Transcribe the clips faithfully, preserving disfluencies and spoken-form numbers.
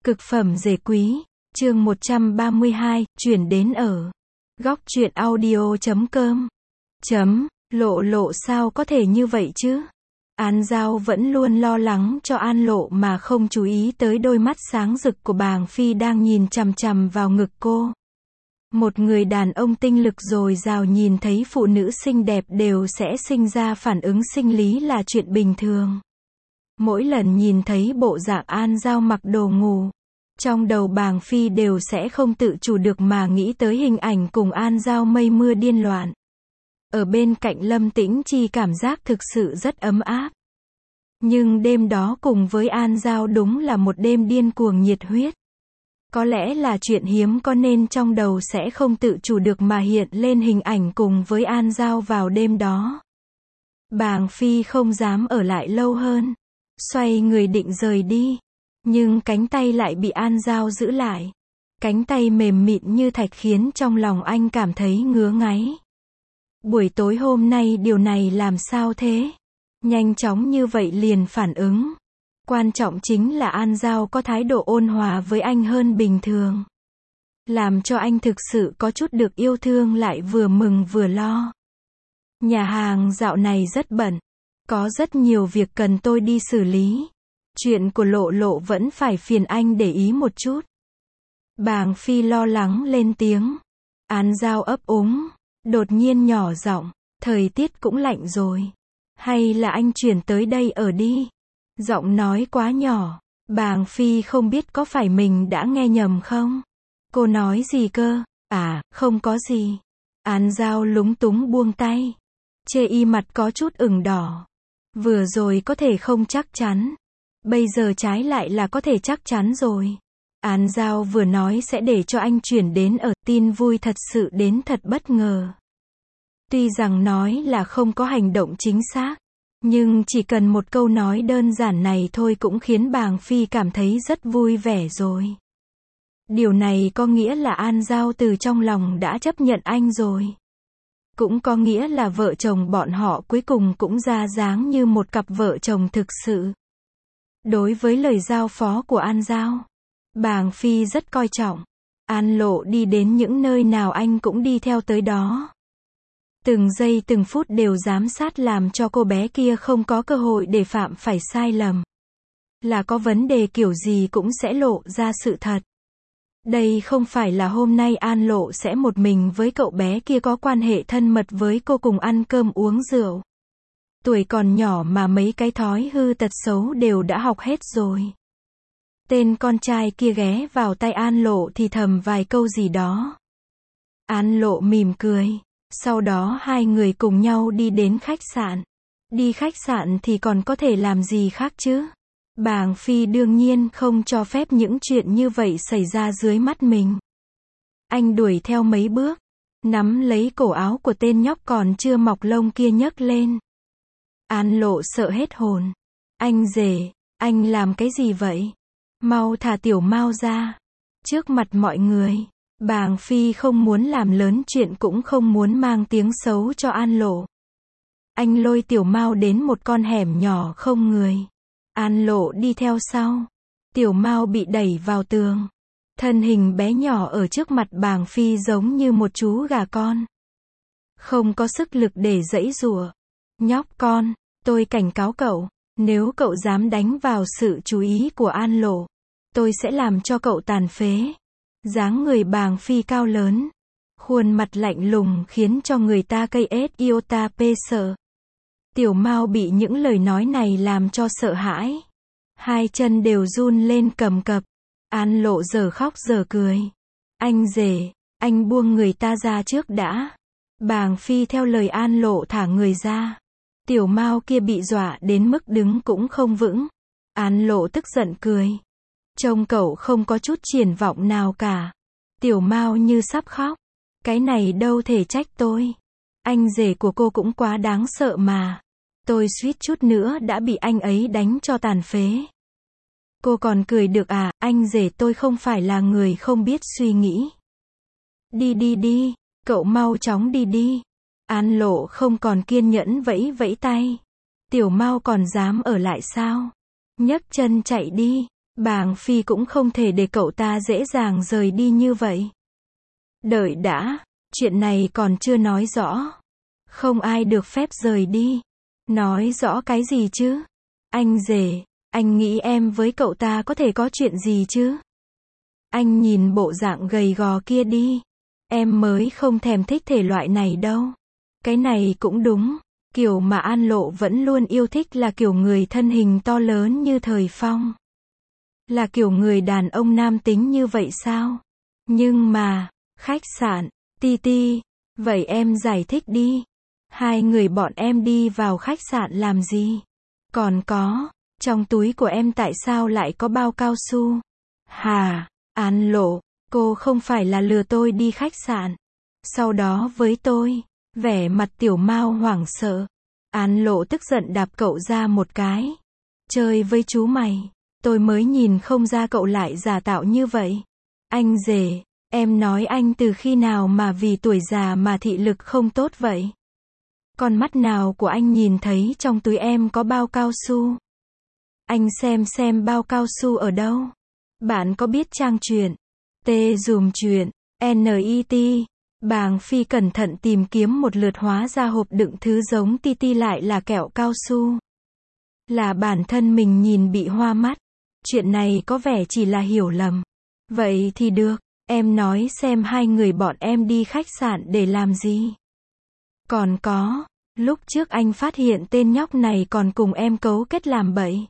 Cực phẩm rể quý, chương một trăm ba mươi hai, chuyển đến ở góc truyện audio chấm com. Chấm, Lộ Lộ sao có thể như vậy chứ? An Giao vẫn luôn lo lắng cho An Lộ mà không chú ý tới đôi mắt sáng rực của Bàng Phi đang nhìn chằm chằm vào ngực cô. Một người đàn ông tinh lực dồi dào nhìn thấy phụ nữ xinh đẹp đều sẽ sinh ra phản ứng sinh lý là chuyện bình thường. Mỗi lần nhìn thấy bộ dạng An Giao mặc đồ ngủ, trong đầu Bàng Phi đều sẽ không tự chủ được mà nghĩ tới hình ảnh cùng An Giao mây mưa điên loạn. Ở bên cạnh Lâm Tĩnh Chi cảm giác thực sự rất ấm áp. Nhưng đêm đó cùng với An Giao đúng là một đêm điên cuồng nhiệt huyết. Có lẽ là chuyện hiếm có nên trong đầu sẽ không tự chủ được mà hiện lên hình ảnh cùng với An Giao vào đêm đó. Bàng Phi không dám ở lại lâu hơn, xoay người định rời đi. Nhưng cánh tay lại bị An Giao giữ lại. Cánh tay mềm mịn như thạch khiến trong lòng anh cảm thấy ngứa ngáy. Buổi tối hôm nay điều này làm sao thế? Nhanh chóng như vậy liền phản ứng. Quan trọng chính là An Giao có thái độ ôn hòa với anh hơn bình thường. Làm cho anh thực sự có chút được yêu thương lại vừa mừng vừa lo. Nhà hàng dạo này rất bận. Có rất nhiều việc cần tôi đi xử lý. Chuyện của Lộ Lộ vẫn phải phiền anh để ý một chút. Bàng Phi lo lắng lên tiếng. An Giao ấp úng, đột nhiên nhỏ giọng, thời tiết cũng lạnh rồi. Hay là anh chuyển tới đây ở đi? Giọng nói quá nhỏ, Bàng Phi không biết có phải mình đã nghe nhầm không? Cô nói gì cơ? À, không có gì. An Giao lúng túng buông tay. Chê y mặt có chút ửng đỏ. Vừa rồi có thể không chắc chắn. Bây giờ trái lại là có thể chắc chắn rồi. An Giao vừa nói sẽ để cho anh chuyển đến ở, tin vui thật sự đến thật bất ngờ. Tuy rằng nói là không có hành động chính xác, nhưng chỉ cần một câu nói đơn giản này thôi cũng khiến Bàng Phi cảm thấy rất vui vẻ rồi. Điều này có nghĩa là An Giao từ trong lòng đã chấp nhận anh rồi. Cũng có nghĩa là vợ chồng bọn họ cuối cùng cũng ra dáng như một cặp vợ chồng thực sự. Đối với lời giao phó của An Giao, Bàng Phi rất coi trọng. An Lộ đi đến những nơi nào anh cũng đi theo tới đó. Từng giây từng phút đều giám sát làm cho cô bé kia không có cơ hội để phạm phải sai lầm. Là có vấn đề kiểu gì cũng sẽ lộ ra sự thật. Đây không phải là hôm nay An Lộ sẽ một mình với cậu bé kia có quan hệ thân mật với cô cùng ăn cơm uống rượu. Tuổi còn nhỏ mà mấy cái thói hư tật xấu đều đã học hết rồi. Tên con trai kia ghé vào tay An Lộ thì thầm vài câu gì đó. An Lộ mỉm cười. Sau đó hai người cùng nhau đi đến khách sạn. Đi khách sạn thì còn có thể làm gì khác chứ? Bàng Phi đương nhiên không cho phép những chuyện như vậy xảy ra dưới mắt mình. Anh đuổi theo mấy bước, nắm lấy cổ áo của tên nhóc còn chưa mọc lông kia nhấc lên. An Lộ sợ hết hồn. Anh rể, anh làm cái gì vậy? Mau thả Tiểu Mao ra. Trước mặt mọi người, Bàng Phi không muốn làm lớn chuyện cũng không muốn mang tiếng xấu cho An Lộ. Anh lôi Tiểu Mao đến một con hẻm nhỏ không người. An Lộ đi theo sau. Tiểu Mao bị đẩy vào tường. Thân hình bé nhỏ ở trước mặt Bàng Phi giống như một chú gà con. Không có sức lực để giãy giụa. Nhóc con, tôi cảnh cáo cậu, nếu cậu dám đánh vào sự chú ý của An Lộ, tôi sẽ làm cho cậu tàn phế. Dáng người Bàng Phi cao lớn, khuôn mặt lạnh lùng khiến cho người ta cây ết iota p sợ. Tiểu Mao bị những lời nói này làm cho sợ hãi. Hai chân đều run lên cầm cập. An Lộ giờ khóc giờ cười. Anh rể, anh buông người ta ra trước đã. Bàng Phi theo lời An Lộ thả người ra. Tiểu Mao kia bị dọa đến mức đứng cũng không vững. An Lộ tức giận cười. Trông cậu không có chút triển vọng nào cả. Tiểu Mao như sắp khóc. Cái này đâu thể trách tôi. Anh rể của cô cũng quá đáng sợ mà. Tôi suýt chút nữa đã bị anh ấy đánh cho tàn phế. Cô còn cười được à? Anh rể tôi không phải là người không biết suy nghĩ. Đi đi đi, cậu mau chóng đi đi. An Lộ không còn kiên nhẫn vẫy vẫy tay. Tiểu Mao còn dám ở lại sao? Nhấc chân chạy đi. Bàng Phi cũng không thể để cậu ta dễ dàng rời đi như vậy. Đợi đã, chuyện này còn chưa nói rõ. Không ai được phép rời đi. Nói rõ cái gì chứ? Anh rể, anh nghĩ em với cậu ta có thể có chuyện gì chứ? Anh nhìn bộ dạng gầy gò kia đi. Em mới không thèm thích thể loại này đâu. Cái này cũng đúng. Kiểu mà An Lộ vẫn luôn yêu thích là kiểu người thân hình to lớn như Thời Phong. Là kiểu người đàn ông nam tính như vậy sao? Nhưng mà, khách sạn, Ti Ti, vậy em giải thích đi. Hai người bọn em đi vào khách sạn làm gì? Còn có, trong túi của em tại sao lại có bao cao su? Hà, An Lộ, cô không phải là lừa tôi đi khách sạn. Sau đó với tôi, vẻ mặt Tiểu Mao hoảng sợ. An Lộ tức giận đạp cậu ra một cái. Chơi với chú mày, tôi mới nhìn không ra cậu lại giả tạo như vậy. Anh rể, em nói anh từ khi nào mà vì tuổi già mà thị lực không tốt vậy? Con mắt nào của anh nhìn thấy trong túi em có bao cao su? Anh xem xem bao cao su ở đâu? Bạn có biết trang truyện T dùm truyện net? Bàng Phi cẩn thận tìm kiếm một lượt, hóa ra hộp đựng thứ giống Ti Ti lại là kẹo cao su. Là bản thân mình nhìn bị hoa mắt. Chuyện này có vẻ chỉ là hiểu lầm. Vậy thì được, em nói xem hai người bọn em đi khách sạn để làm gì? Còn có, lúc trước anh phát hiện tên nhóc này còn cùng em cấu kết làm bậy.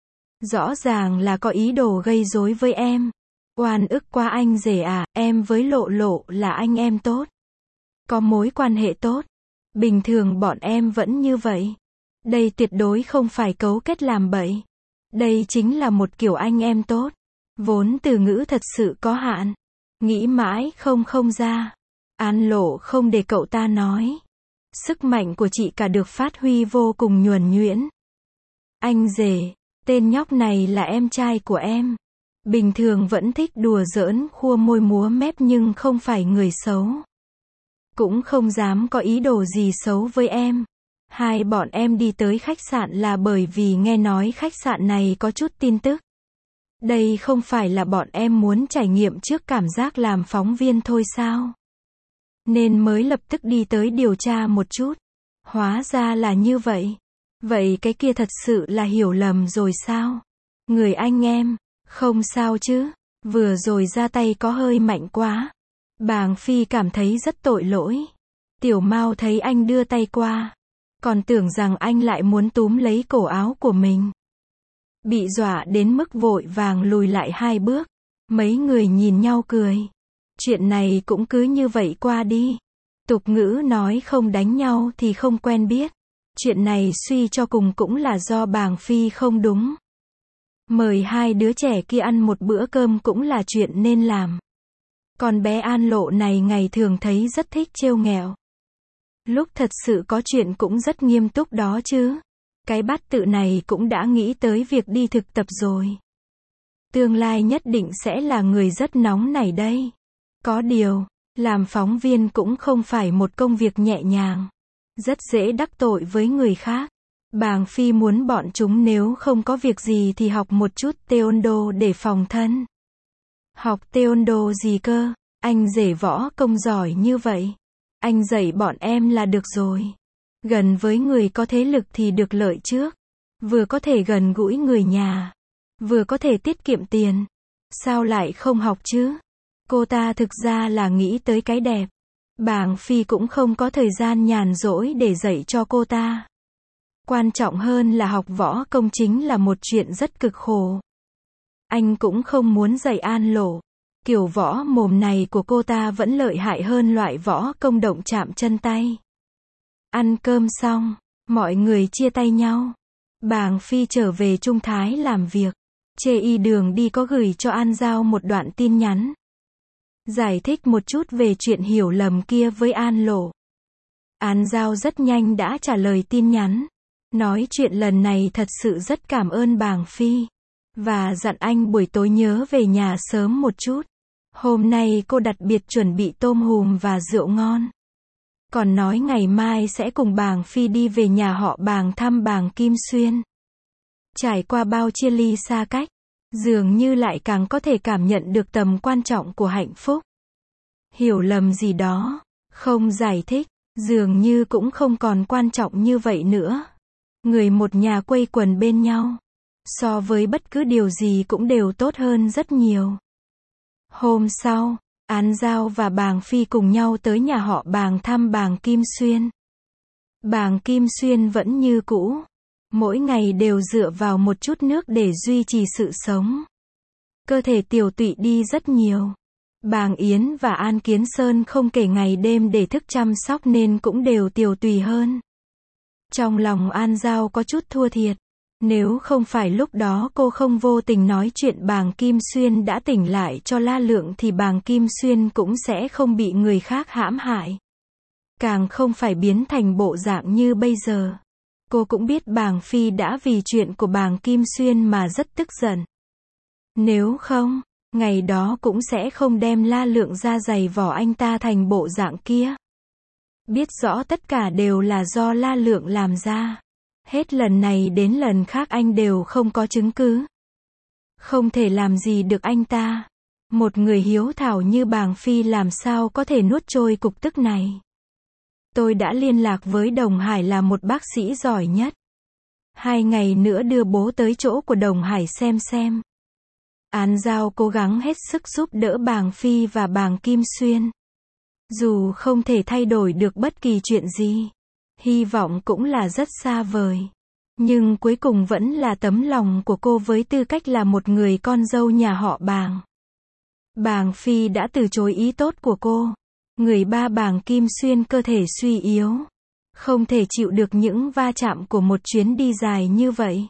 Rõ ràng là có ý đồ gây rối với em. Oan ức quá anh rể à, em với Lộ Lộ là anh em tốt. Có mối quan hệ tốt. Bình thường bọn em vẫn như vậy. Đây tuyệt đối không phải cấu kết làm bậy. Đây chính là một kiểu anh em tốt. Vốn từ ngữ thật sự có hạn. Nghĩ mãi không không ra. An Lộ không để cậu ta nói. Sức mạnh của chị cả được phát huy vô cùng nhuần nhuyễn. Anh rể, tên nhóc này là em trai của em. Bình thường vẫn thích đùa giỡn, khua môi múa mép nhưng không phải người xấu. Cũng không dám có ý đồ gì xấu với em. Hai bọn em đi tới khách sạn là bởi vì nghe nói khách sạn này có chút tin tức. Đây không phải là bọn em muốn trải nghiệm trước cảm giác làm phóng viên thôi sao? Nên mới lập tức đi tới điều tra một chút. Hóa ra là như vậy. Vậy cái kia thật sự là hiểu lầm rồi sao? Người anh em, không sao chứ? Vừa rồi ra tay có hơi mạnh quá. Bàng Phi cảm thấy rất tội lỗi. Tiểu Mao thấy anh đưa tay qua, còn tưởng rằng anh lại muốn túm lấy cổ áo của mình. Bị dọa đến mức vội vàng lùi lại hai bước. Mấy người nhìn nhau cười. Chuyện này cũng cứ như vậy qua đi. Tục ngữ nói không đánh nhau thì không quen biết. Chuyện này suy cho cùng cũng là do Bàng Phi không đúng. Mời hai đứa trẻ kia ăn một bữa cơm cũng là chuyện nên làm. Còn bé An Lộ này ngày thường thấy rất thích trêu nghẹo. Lúc thật sự có chuyện cũng rất nghiêm túc đó chứ. Cái bát tự này cũng đã nghĩ tới việc đi thực tập rồi. Tương lai nhất định sẽ là người rất nóng nảy đây. Có điều, làm phóng viên cũng không phải một công việc nhẹ nhàng. Rất dễ đắc tội với người khác. Bàng Phi muốn bọn chúng nếu không có việc gì thì học một chút Taekwondo để phòng thân. Học Taekwondo gì cơ? Anh rể võ công giỏi như vậy. Anh dạy bọn em là được rồi. Gần với người có thế lực thì được lợi trước. Vừa có thể gần gũi người nhà. Vừa có thể tiết kiệm tiền. Sao lại không học chứ? Cô ta thực ra là nghĩ tới cái đẹp. Bàng Phi cũng không có thời gian nhàn rỗi để dạy cho cô ta. Quan trọng hơn là học võ công chính là một chuyện rất cực khổ. Anh cũng không muốn dạy An Lộ. Kiểu võ mồm này của cô ta vẫn lợi hại hơn loại võ công động chạm chân tay. Ăn cơm xong, mọi người chia tay nhau. Bàng Phi trở về Trung Thái làm việc. Chê y đường đi có gửi cho An Giao một đoạn tin nhắn. Giải thích một chút về chuyện hiểu lầm kia với An Lộ. An Giao rất nhanh đã trả lời tin nhắn. Nói chuyện lần này thật sự rất cảm ơn Bàng Phi. Và dặn anh buổi tối nhớ về nhà sớm một chút. Hôm nay cô đặc biệt chuẩn bị tôm hùm và rượu ngon. Còn nói ngày mai sẽ cùng Bàng Phi đi về nhà họ Bàng thăm Bàng Kim Xuyên. Trải qua bao chia ly xa cách, dường như lại càng có thể cảm nhận được tầm quan trọng của hạnh phúc. Hiểu lầm gì đó, không giải thích, dường như cũng không còn quan trọng như vậy nữa. Người một nhà quây quần bên nhau, so với bất cứ điều gì cũng đều tốt hơn rất nhiều. Hôm sau, An Giao và Bàng Phi cùng nhau tới nhà họ Bàng thăm Bàng Kim Xuyên. Bàng Kim Xuyên vẫn như cũ, mỗi ngày đều dựa vào một chút nước để duy trì sự sống. Cơ thể tiều tụy đi rất nhiều. Bàng Yến và An Kiến Sơn không kể ngày đêm để thức chăm sóc nên cũng đều tiều tụy hơn. Trong lòng An Giao có chút thua thiệt. Nếu không phải lúc đó cô không vô tình nói chuyện Bàng Kim Xuyên đã tỉnh lại cho La Lượng thì Bàng Kim Xuyên cũng sẽ không bị người khác hãm hại. Càng không phải biến thành bộ dạng như bây giờ. Cô cũng biết Bàng Phi đã vì chuyện của Bàng Kim Xuyên mà rất tức giận. Nếu không, ngày đó cũng sẽ không đem La Lượng ra giày vỏ anh ta thành bộ dạng kia. Biết rõ tất cả đều là do La Lượng làm ra. Hết lần này đến lần khác anh đều không có chứng cứ. Không thể làm gì được anh ta. Một người hiếu thảo như Bàng Phi làm sao có thể nuốt trôi cục tức này. Tôi đã liên lạc với Đồng Hải là một bác sĩ giỏi nhất. Hai ngày nữa đưa bố tới chỗ của Đồng Hải xem xem. An Giao cố gắng hết sức giúp đỡ Bàng Phi và Bàng Kim Xuyên. Dù không thể thay đổi được bất kỳ chuyện gì, hy vọng cũng là rất xa vời. Nhưng cuối cùng vẫn là tấm lòng của cô với tư cách là một người con dâu nhà họ Bàng. Bàng Phi đã từ chối ý tốt của cô. Người ba Bàng Kim Xuyên cơ thể suy yếu, không thể chịu được những va chạm của một chuyến đi dài như vậy.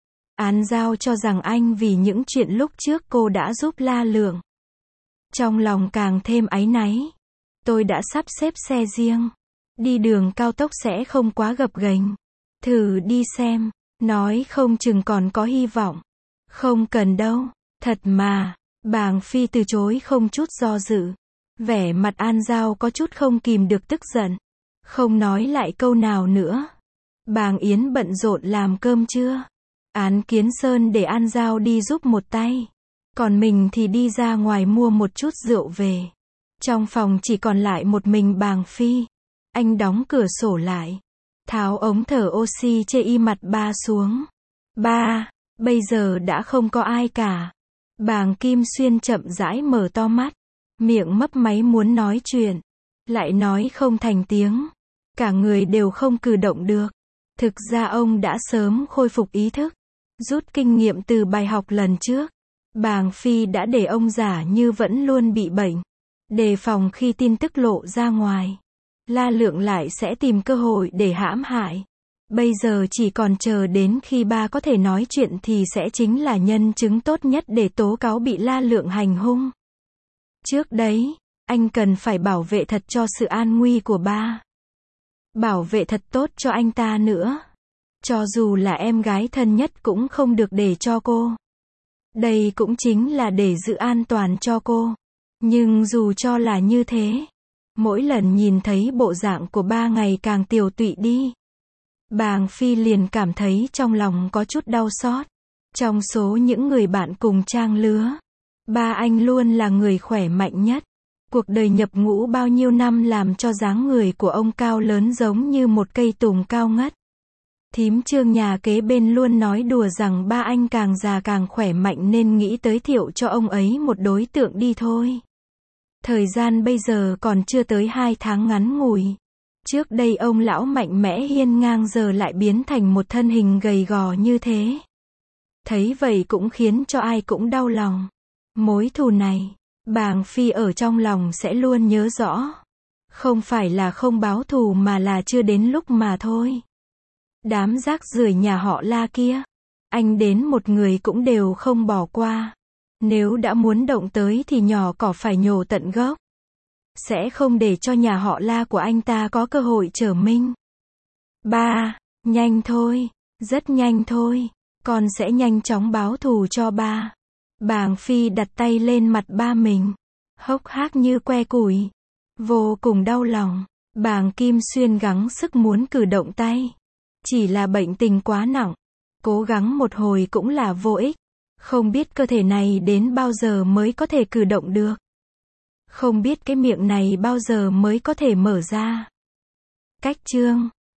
An Giao cho rằng anh vì những chuyện lúc trước cô đã giúp La Lượng. Trong lòng càng thêm áy náy. Tôi đã sắp xếp xe riêng. Đi đường cao tốc sẽ không quá gập ghềnh. Thử đi xem, nói không chừng còn có hy vọng. Không cần đâu, thật mà. Bàng Phi từ chối không chút do dự. Vẻ mặt An Giao có chút không kìm được tức giận. Không nói lại câu nào nữa. Bàng Yến bận rộn làm cơm trưa. An Kiến Sơn để An Giao đi giúp một tay. Còn mình thì đi ra ngoài mua một chút rượu về. Trong phòng chỉ còn lại một mình Bàng Phi. Anh đóng cửa sổ lại. Tháo ống thở oxy chê y mặt ba xuống. Ba, bây giờ đã không có ai cả. Bàng Kim Xuyên chậm rãi mở to mắt. Miệng mấp máy muốn nói chuyện. Lại nói không thành tiếng. Cả người đều không cử động được. Thực ra ông đã sớm khôi phục ý thức. Rút kinh nghiệm từ bài học lần trước. Bàng Phi đã để ông giả như vẫn luôn bị bệnh. Đề phòng khi tin tức lộ ra ngoài. La Lượng lại sẽ tìm cơ hội để hãm hại. Bây giờ chỉ còn chờ đến khi ba có thể nói chuyện thì sẽ chính là nhân chứng tốt nhất để tố cáo bị La Lượng hành hung. Trước đấy, anh cần phải bảo vệ thật cho sự an nguy của ba. Bảo vệ thật tốt cho anh ta nữa. Cho dù là em gái thân nhất cũng không được để cho cô. Đây cũng chính là để giữ an toàn cho cô. Nhưng dù cho là như thế, mỗi lần nhìn thấy bộ dạng của ba ngày càng tiều tụy đi, Bàng Phi liền cảm thấy trong lòng có chút đau xót. Trong số những người bạn cùng trang lứa, ba anh luôn là người khỏe mạnh nhất. Cuộc đời nhập ngũ bao nhiêu năm làm cho dáng người của ông cao lớn giống như một cây tùng cao ngất. Thím Trương nhà kế bên luôn nói đùa rằng ba anh càng già càng khỏe mạnh nên nghĩ tới thiệu cho ông ấy một đối tượng đi thôi. Thời gian bây giờ còn chưa tới hai tháng ngắn ngủi. Trước đây ông lão mạnh mẽ hiên ngang giờ lại biến thành một thân hình gầy gò như thế. Thấy vậy cũng khiến cho ai cũng đau lòng. Mối thù này, Bàng Phi ở trong lòng sẽ luôn nhớ rõ. Không phải là không báo thù mà là chưa đến lúc mà thôi. Đám rác rưởi nhà họ La kia, anh đến một người cũng đều không bỏ qua. Nếu đã muốn động tới thì nhỏ cỏ phải nhổ tận gốc. Sẽ không để cho nhà họ La của anh ta có cơ hội trở mình. Ba, nhanh thôi, rất nhanh thôi, con sẽ nhanh chóng báo thù cho ba. Bàng Phi đặt tay lên mặt ba mình, hốc hác như que củi, vô cùng đau lòng. Bàng Kim Xuyên gắng sức muốn cử động tay, chỉ là bệnh tình quá nặng, cố gắng một hồi cũng là vô ích. Không biết cơ thể này đến bao giờ mới có thể cử động được. Không biết cái miệng này bao giờ mới có thể mở ra. Cách chương